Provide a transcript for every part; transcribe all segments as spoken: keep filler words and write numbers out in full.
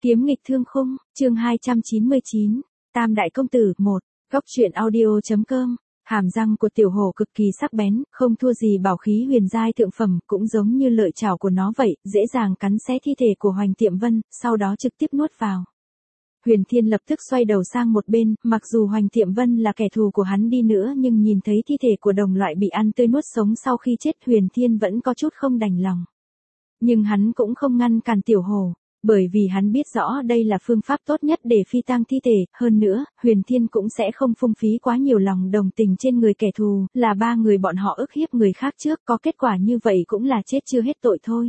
Kiếm nghịch thương khung, chương hai trăm chín mươi chín, Tam đại công tử, một, góc truyện audio.com. Hàm răng của tiểu hổ cực kỳ sắc bén, không thua gì bảo khí huyền giai thượng phẩm, cũng giống như lợi chảo của nó vậy, dễ dàng cắn xé thi thể của Hoành Tiệm Vân, sau đó trực tiếp nuốt vào. Huyền Thiên lập tức xoay đầu sang một bên, mặc dù Hoành Tiệm Vân là kẻ thù của hắn đi nữa nhưng nhìn thấy thi thể của đồng loại bị ăn tươi nuốt sống sau khi chết, Huyền Thiên vẫn có chút không đành lòng. Nhưng hắn cũng không ngăn cản tiểu hổ, bởi vì hắn biết rõ đây là phương pháp tốt nhất để phi tang thi thể, hơn nữa, Huyền Thiên cũng sẽ không phung phí quá nhiều lòng đồng tình trên người kẻ thù, là ba người bọn họ ức hiếp người khác trước, có kết quả như vậy cũng là chết chưa hết tội thôi.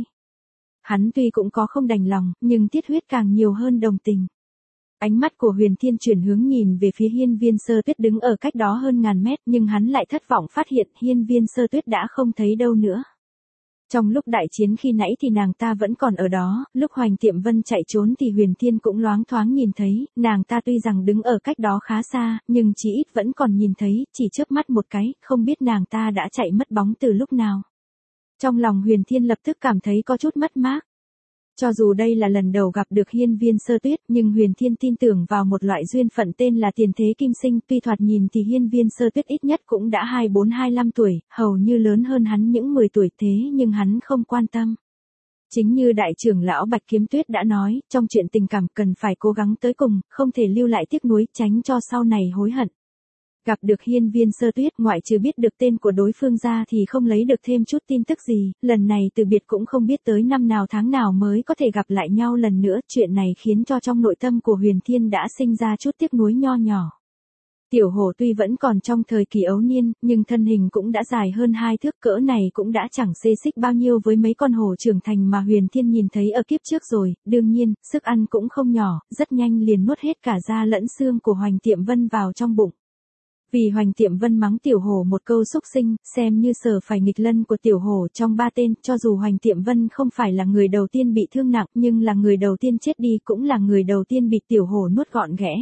Hắn tuy cũng có không đành lòng, nhưng tiết huyết càng nhiều hơn đồng tình. Ánh mắt của Huyền Thiên chuyển hướng nhìn về phía Hiên Viên Sơ Tuyết đứng ở cách đó hơn ngàn mét, nhưng hắn lại thất vọng phát hiện Hiên Viên Sơ Tuyết đã không thấy đâu nữa. Trong lúc đại chiến khi nãy thì nàng ta vẫn còn ở đó, lúc Hoành Tiệm Vân chạy trốn thì Huyền Thiên cũng loáng thoáng nhìn thấy, nàng ta tuy rằng đứng ở cách đó khá xa, nhưng chỉ ít vẫn còn nhìn thấy, chỉ chớp mắt một cái, không biết nàng ta đã chạy mất bóng từ lúc nào. Trong lòng Huyền Thiên lập tức cảm thấy có chút mất mát. Cho dù đây là lần đầu gặp được Hiên Viên Sơ Tuyết, nhưng Huyền Thiên tin tưởng vào một loại duyên phận tên là tiền thế kim sinh, tuy thoạt nhìn thì Hiên Viên Sơ Tuyết ít nhất cũng đã hai mươi bốn hai mươi lăm tuổi, hầu như lớn hơn hắn những mười tuổi, thế nhưng hắn không quan tâm. Chính như đại trưởng lão Bạch Kiếm Tuyết đã nói, trong chuyện tình cảm cần phải cố gắng tới cùng, không thể lưu lại tiếc nuối, tránh cho sau này hối hận. Gặp được Hiên Viên Sơ Tuyết, ngoại trừ biết được tên của đối phương ra thì không lấy được thêm chút tin tức gì, lần này từ biệt cũng không biết tới năm nào tháng nào mới có thể gặp lại nhau lần nữa, chuyện này khiến cho trong nội tâm của Huyền Thiên đã sinh ra chút tiếc nuối nho nhỏ. Tiểu hổ tuy vẫn còn trong thời kỳ ấu niên, nhưng thân hình cũng đã dài hơn hai thước, cỡ này cũng đã chẳng xê xích bao nhiêu với mấy con hổ trưởng thành mà Huyền Thiên nhìn thấy ở kiếp trước rồi, đương nhiên, sức ăn cũng không nhỏ, rất nhanh liền nuốt hết cả da lẫn xương của Hoành Tiệm Vân vào trong bụng. Vì Hoành Tiệm Vân mắng tiểu hổ một câu xúc sinh, xem như sờ phải nghịch lân của tiểu hổ trong ba tên, cho dù Hoành Tiệm Vân không phải là người đầu tiên bị thương nặng, nhưng là người đầu tiên chết đi, cũng là người đầu tiên bị tiểu hổ nuốt gọn ghẽ.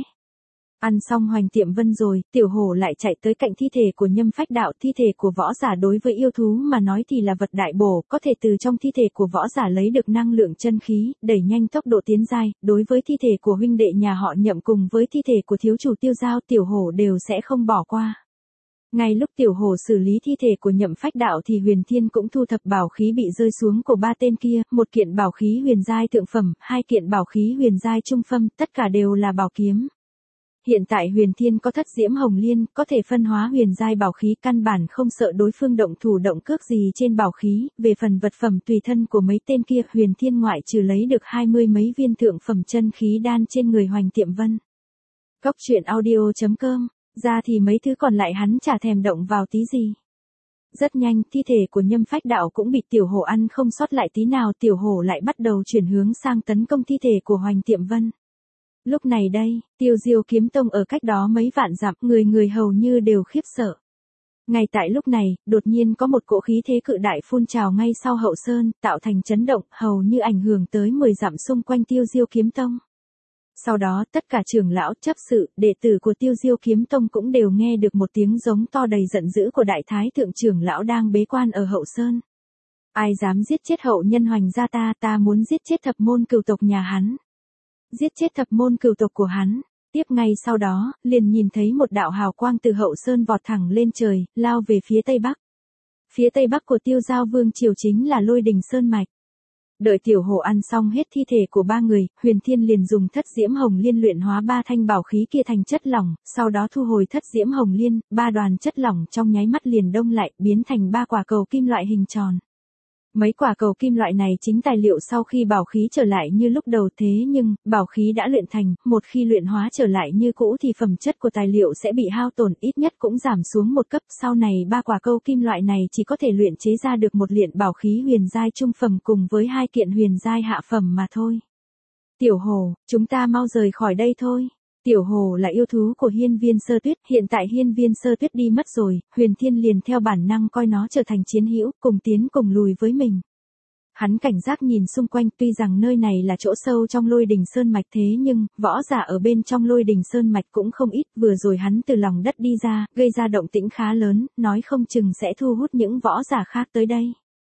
Ăn xong Hoành Tiệm Vân rồi, tiểu hổ lại chạy tới cạnh thi thể của Nhâm Phách Đạo, thi thể của võ giả đối với yêu thú mà nói thì là vật đại bổ, có thể từ trong thi thể của võ giả lấy được năng lượng chân khí, đẩy nhanh tốc độ tiến giai, đối với thi thể của huynh đệ nhà họ Nhậm cùng với thi thể của thiếu chủ Tiêu Giao, tiểu hổ đều sẽ không bỏ qua. Ngay lúc tiểu hổ xử lý thi thể của Nhậm Phách Đạo thì Huyền Thiên cũng thu thập bảo khí bị rơi xuống của ba tên kia, một kiện bảo khí huyền giai thượng phẩm, hai kiện bảo khí huyền giai trung phẩm, tất cả đều là bảo kiếm. Hiện tại Huyền Thiên có thất diễm hồng liên, có thể phân hóa huyền giai bảo khí, căn bản không sợ đối phương động thủ động cước gì trên bảo khí, về phần vật phẩm tùy thân của mấy tên kia, Huyền Thiên ngoại trừ lấy được hai mươi mấy viên thượng phẩm chân khí đan trên người Hoành Tiệm Vân. Góc truyện audio.com, ra thì mấy thứ còn lại hắn chả thèm động vào tí gì. Rất nhanh, thi thể của Nhâm Phách Đạo cũng bị tiểu hổ ăn không sót lại tí nào, tiểu hổ lại bắt đầu chuyển hướng sang tấn công thi thể của Hoành Tiệm Vân. Lúc này đây, Tiêu Diêu Kiếm Tông ở cách đó mấy vạn dặm, người người hầu như đều khiếp sợ. Ngay tại lúc này, đột nhiên có một cỗ khí thế cự đại phun trào ngay sau hậu sơn, tạo thành chấn động, hầu như ảnh hưởng tới mười dặm xung quanh Tiêu Diêu Kiếm Tông. Sau đó, tất cả trưởng lão, chấp sự, đệ tử của Tiêu Diêu Kiếm Tông cũng đều nghe được một tiếng giống to đầy giận dữ của đại thái thượng trưởng lão đang bế quan ở hậu sơn. Ai dám giết chết hậu nhân Hoành gia ta, ta muốn giết chết thập môn cửu tộc nhà hắn. Giết chết thập môn cửu tộc của hắn. Tiếp ngay sau đó, liền nhìn thấy một đạo hào quang từ hậu sơn vọt thẳng lên trời, lao về phía tây bắc. Phía tây bắc của Tiêu Giao Vương triều chính là Lôi Đình Sơn mạch. Đợi tiểu hổ ăn xong hết thi thể của ba người, Huyền Thiên liền dùng thất diễm hồng liên luyện hóa ba thanh bảo khí kia thành chất lỏng, sau đó thu hồi thất diễm hồng liên, ba đoàn chất lỏng trong nháy mắt liền đông lại, biến thành ba quả cầu kim loại hình tròn. Mấy quả cầu kim loại này chính tài liệu sau khi bảo khí trở lại như lúc đầu, thế nhưng, bảo khí đã luyện thành, một khi luyện hóa trở lại như cũ thì phẩm chất của tài liệu sẽ bị hao tổn, ít nhất cũng giảm xuống một cấp, sau này ba quả cầu kim loại này chỉ có thể luyện chế ra được một luyện bảo khí huyền giai trung phẩm cùng với hai kiện huyền giai hạ phẩm mà thôi. Tiểu hổ, chúng ta mau rời khỏi đây thôi. Tiểu hổ là yêu thú của Hiên Viên Sơ Tuyết, hiện tại Hiên Viên Sơ Tuyết đi mất rồi, Huyền Thiên liền theo bản năng coi nó trở thành chiến hữu, cùng tiến cùng lùi với mình. Hắn cảnh giác nhìn xung quanh, tuy rằng nơi này là chỗ sâu trong Lôi Đình Sơn mạch, thế nhưng, võ giả ở bên trong Lôi Đình Sơn mạch cũng không ít, vừa rồi hắn từ lòng đất đi ra, gây ra động tĩnh khá lớn, nói không chừng sẽ thu hút những võ giả khác tới đây.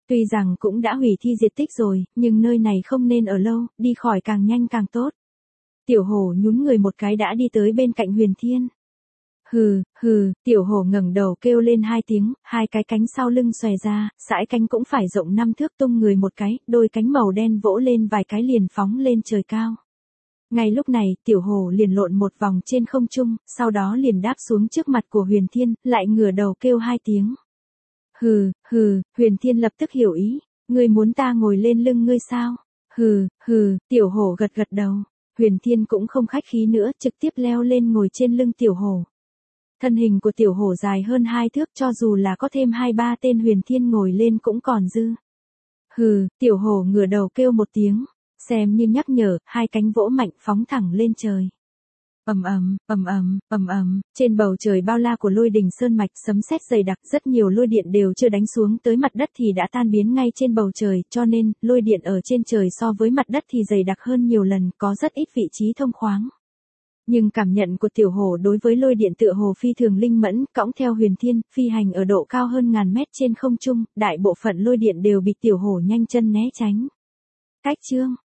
Tuy rằng cũng đã hủy thi diệt tích rồi, nhưng nơi này không nên ở lâu, đi khỏi càng nhanh càng tốt. Tiểu hổ nhún người một cái đã đi tới bên cạnh Huyền Thiên. Hừ, hừ, tiểu hổ ngẩng đầu kêu lên hai tiếng, hai cái cánh sau lưng xòe ra, sải cánh cũng phải rộng năm thước, tung người một cái, đôi cánh màu đen vỗ lên vài cái liền phóng lên trời cao. Ngay lúc này, tiểu hổ liền lộn một vòng trên không trung, sau đó liền đáp xuống trước mặt của Huyền Thiên, lại ngửa đầu kêu hai tiếng. Hừ, hừ, Huyền Thiên lập tức hiểu ý, ngươi muốn ta ngồi lên lưng ngươi sao? Hừ, hừ, tiểu hổ gật gật đầu. Huyền Thiên cũng không khách khí nữa, trực tiếp leo lên ngồi trên lưng tiểu hổ. Thân hình của tiểu hổ dài hơn hai thước, cho dù là có thêm hai ba tên Huyền Thiên ngồi lên cũng còn dư. Hừ, tiểu hổ ngửa đầu kêu một tiếng, xem như nhắc nhở, hai cánh vỗ mạnh phóng thẳng lên trời. Ầm ầm, ầm ầm, ầm ầm, trên bầu trời bao la của Lôi Đình Sơn mạch sấm sét dày đặc, rất nhiều lôi điện đều chưa đánh xuống tới mặt đất thì đã tan biến ngay trên bầu trời, cho nên lôi điện ở trên trời so với mặt đất thì dày đặc hơn nhiều lần, có rất ít vị trí thông khoáng. Nhưng cảm nhận của tiểu hổ đối với lôi điện tựa hồ phi thường linh mẫn, cõng theo Huyền Thiên, phi hành ở độ cao hơn ngàn mét trên không trung, đại bộ phận lôi điện đều bị tiểu hổ nhanh chân né tránh. Cách chương